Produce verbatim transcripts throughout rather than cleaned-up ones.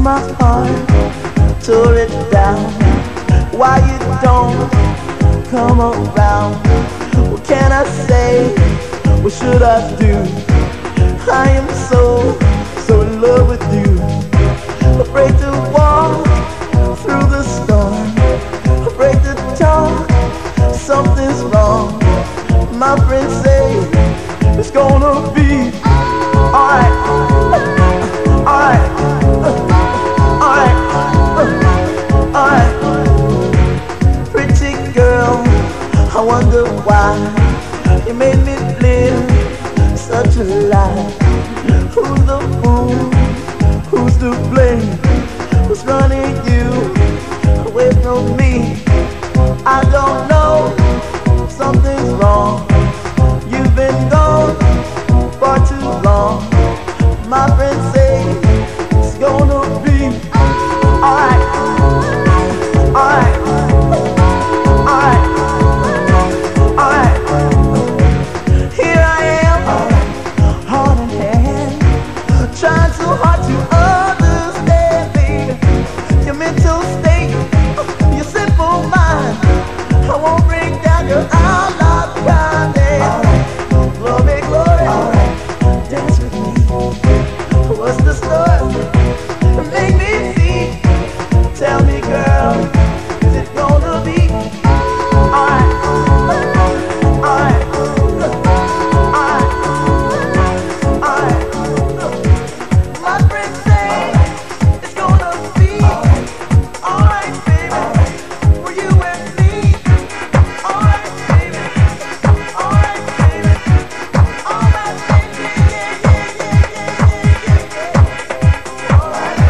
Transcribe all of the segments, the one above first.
my heart, tore it down. Why you don't come around? What can I say? What should I do? I am so, so in love with you. Afraid to walk through the storm, afraid to talk, something's wrong. My friends say it's gonna be alright, alright, alright, alright. Pretty girl, I wonder why you made me live such a lie. Who's the fool? Who's to blame? Who's running you away from me? I don't know, something's wrong. You've been gone for too long. My friends say it's gonna be alright, alright, alright, alright. Here I am, heart in hand, trying so hard to understand, baby, your mental state, your simple mind. I won't break down, 'cause I'm not kind. Glory, glory, dance with me. What's the story? Make me see. Tell me, girl, is it gonna be alright? Alright, alright, alright. My friends say it's gonna be alright, baby, for you and me. Alright, baby, alright, baby, alright, baby, yeah, yeah, yeah, yeah, yeah, yeah, yeah. Alright.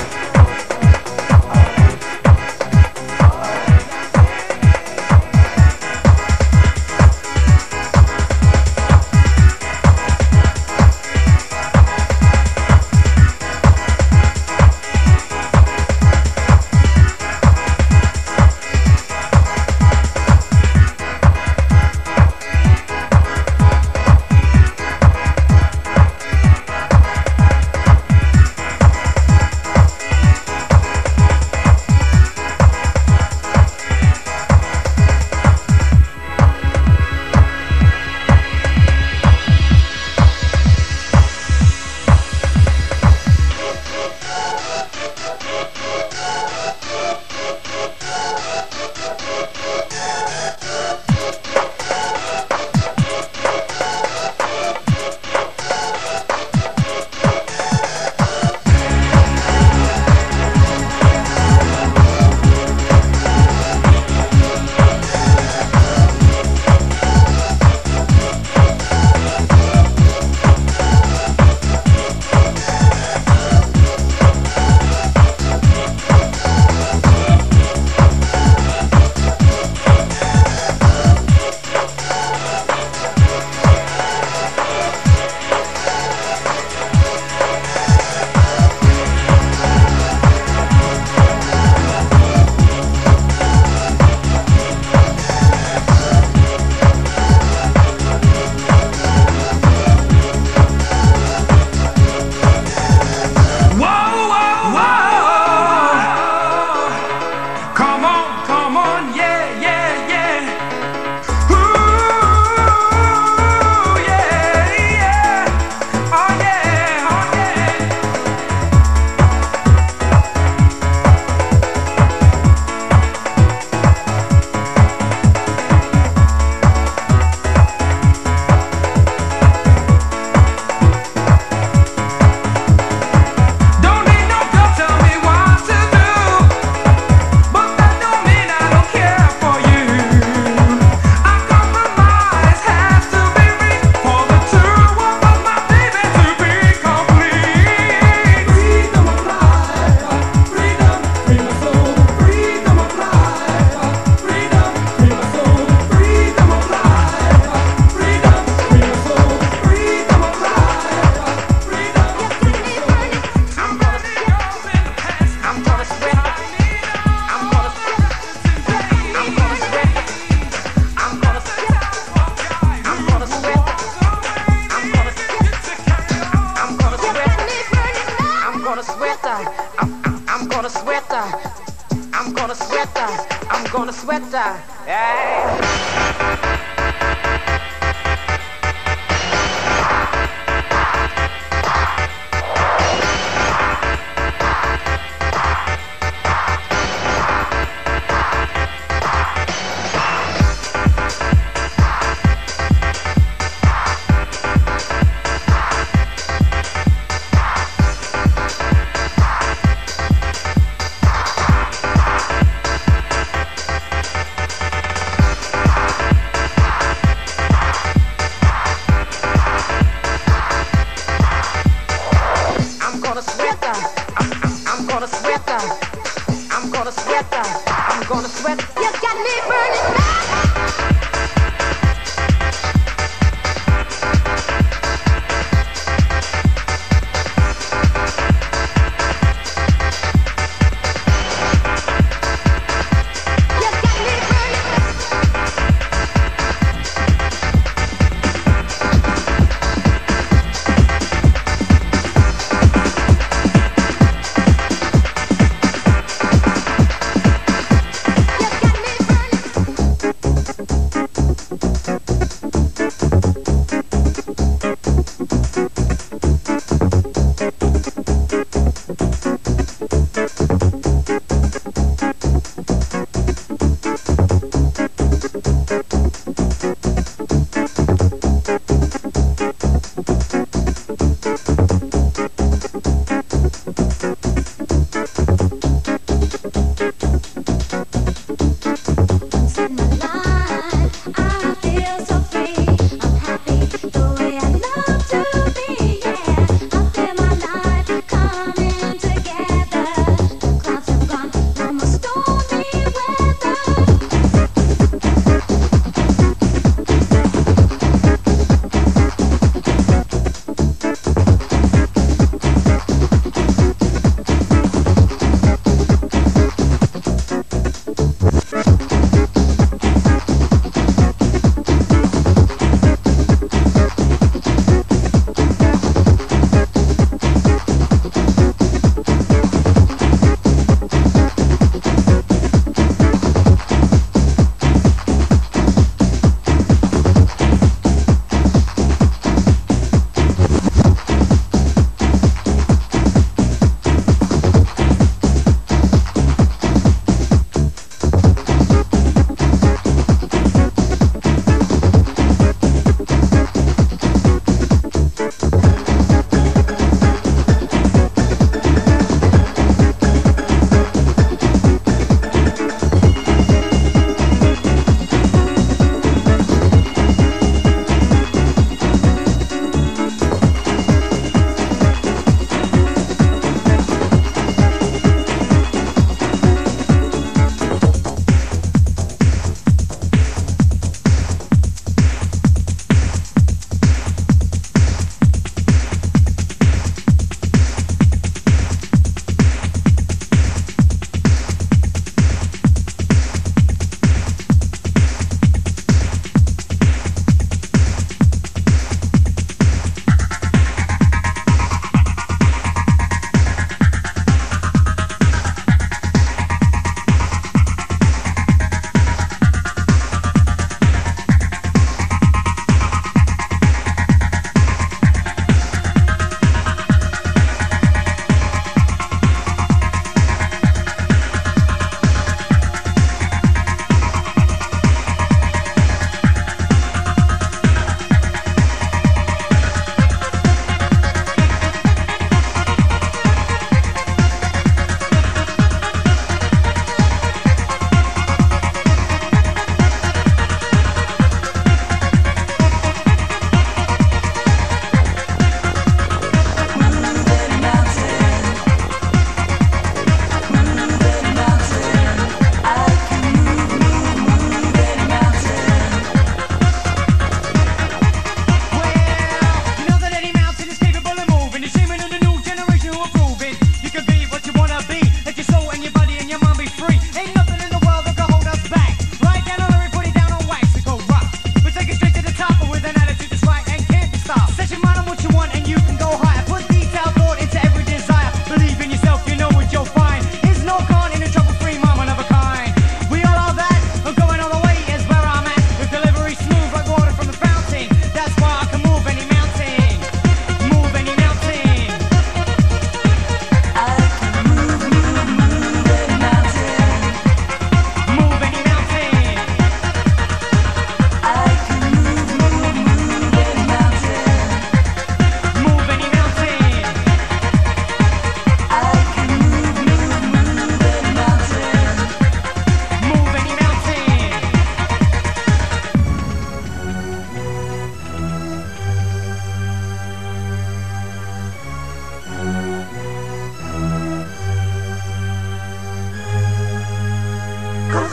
I'm gonna sweat her. I'm gonna sweat her. I'm gonna sweat her. Yeah.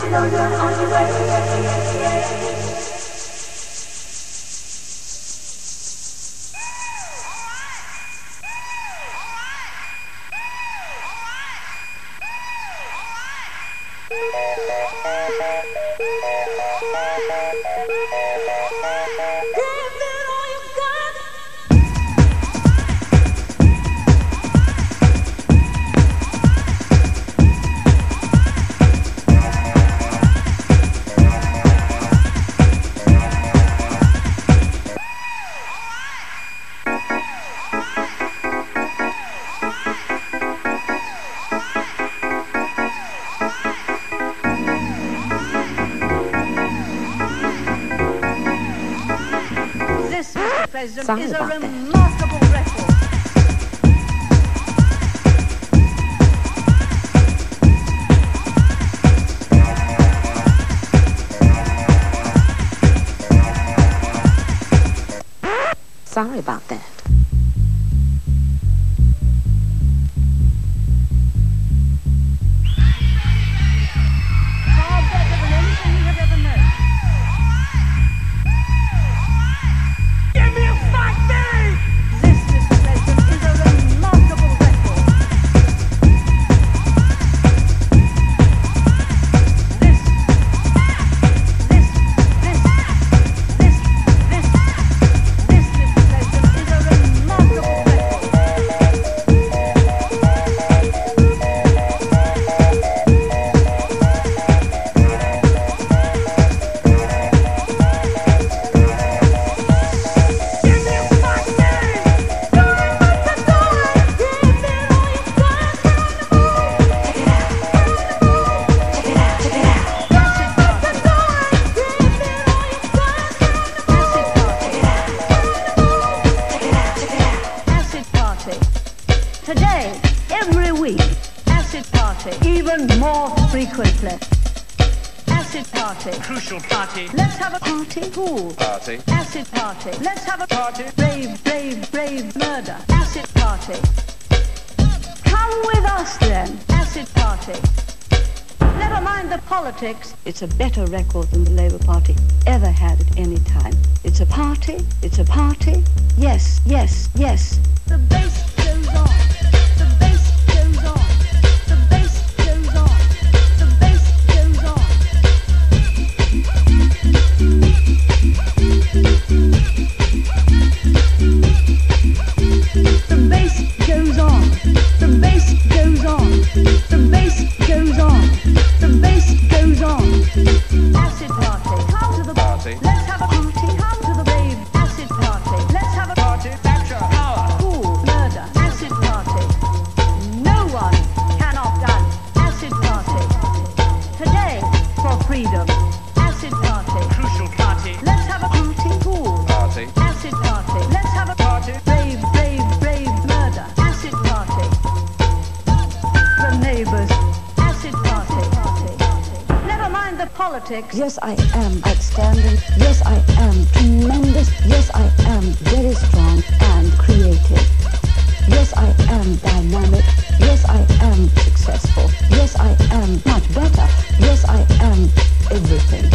know you're on your way. Sorry is a about that. remarkable record. Sorry about that. Far better than anything you have ever known. Give me a fight, babe! This, Mister President, is a remarkable record. This, this, this, this, this, this, Mister President, is a remarkable record. Give me a fight, babe! Do it, Mister Do it! Give it all you got from the moon. Check it out, check it out, check it out. That's it, Mister Do it! Give it all you got from the moon. Check it out, check it out. Acid party. Today, every week. Acid party. Even more frequently. Acid party. Crucial party. Let's have a party. Pool. Party. Acid party. Let's have a Party. Brave, brave, brave murder. Acid party. Come with us then. Acid party. Never mind the politics. It's a better record than the Labour Party ever had at any time. It's a party. It's a party. Yes, yes, yes. The bass goes on. The bass goes on. The bass goes on. The bass goes on. The bass goes on. The bass goes on. The bass goes on. The bass goes on. Acid party. Come to the Party. Let's have a party. Come to the rave. Acid party. Let's have a Party. Capture. Power. Cool. Murder. Acid party. No one can outdone acid party. Today for freedom. Acid party. Crucial party. Let's have a party. Cool. Party. Acid party. Let's have a Party. brave, brave, brave murder. Acid party. The neighbors. Acid party. Never mind the politics. Yes, I am outstanding. Yes, I am tremendous. Yes, I am very strong and creative. Yes, I am dynamic. Yes, I am successful. Yes, I am much better. Yes, I am everything.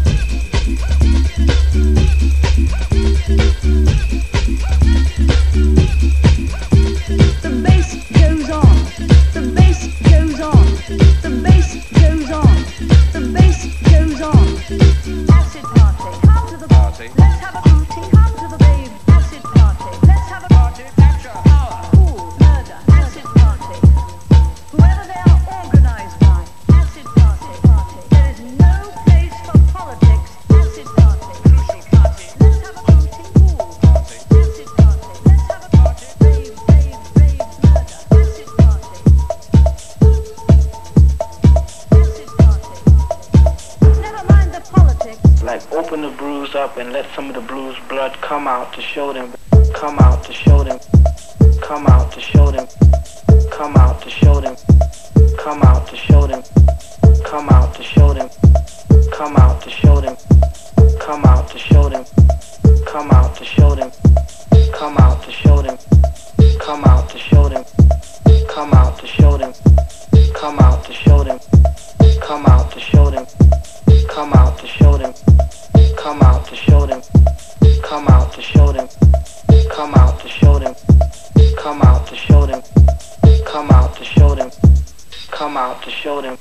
The bass goes on. The bass goes on. The bass goes on. The bass goes on. Acid party. Come to the Party. Let's have a party. Come to the rave. Acid party. Let's have a Party. Capture. Power. cool murder. Acid party. Whoever they are organized by. Acid party. There is no place for politics. Acid party. Crucial party. Let's have a party. Cool. Party. Acid party. Let's have a party. Rave, rave, rave murder. Acid party. Acid party. Never mind the politics. Like open the bruise up and let some of the blues blood come out to show them, come out to show them, come out to show them, come out to show them, come out to show them, come out to show them, come out to show them, come out to show them, come out to show them, come out to show them, come out to show them, come out to show them, come out to show them, come out to show them. come out to show them, come out to show them, come out to show them, come out to show them, come out to show them, come out to show them, come out to show them.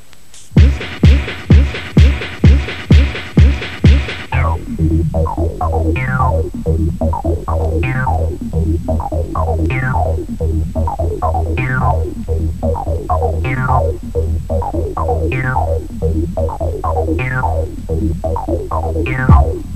Yeah.